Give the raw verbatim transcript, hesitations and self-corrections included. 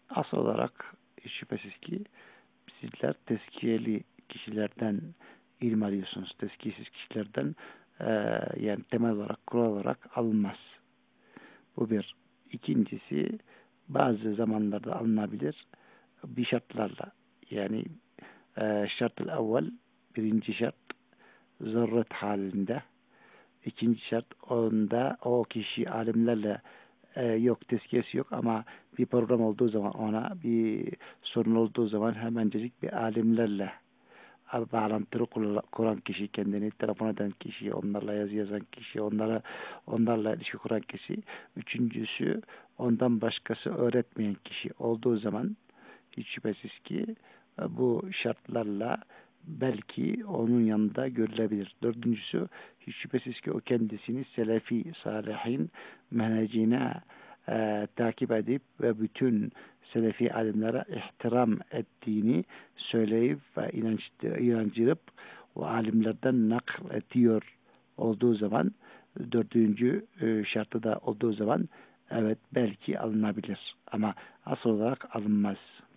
asıl olarak şüphesiz ki sizler tezkiyeli kişilerden ilim alıyorsunuz. Tezkiyesiz kişilerden e, yani temel olarak, kural olarak alınmaz. Bu bir. İkincisi, bazı zamanlarda alınabilir bir şartlarla. Yani e, şart-ı evvel, birinci şart zaruret halinde. İkinci şart, onda o kişi alimlerle e, yok, tezkiyesi yok ama bir program olduğu zaman, ona bir sorun olduğu zaman hemencecik bir alimlerle bağlantılı kuran kişi, kendini telefon eden kişi, onlarla yazı yazan kişi, onlara onlarla ilişki kuran kişi. Üçüncüsü, ondan başkası öğretmeyen kişi olduğu zaman hiç şüphesiz ki bu şartlarla belki onun yanında görülebilir. Dördüncüsü, hiç şüphesiz ki o kendisini selefi salihin menhecine e, takip edip ve bütün selefi alimlere ihtiram ettiğini söyleyip ve inanç, inancırıp o alimlerden nakl ediyor olduğu zaman, dördüncü e, şartı da olduğu zaman evet belki alınabilir ama asıl olarak alınmaz.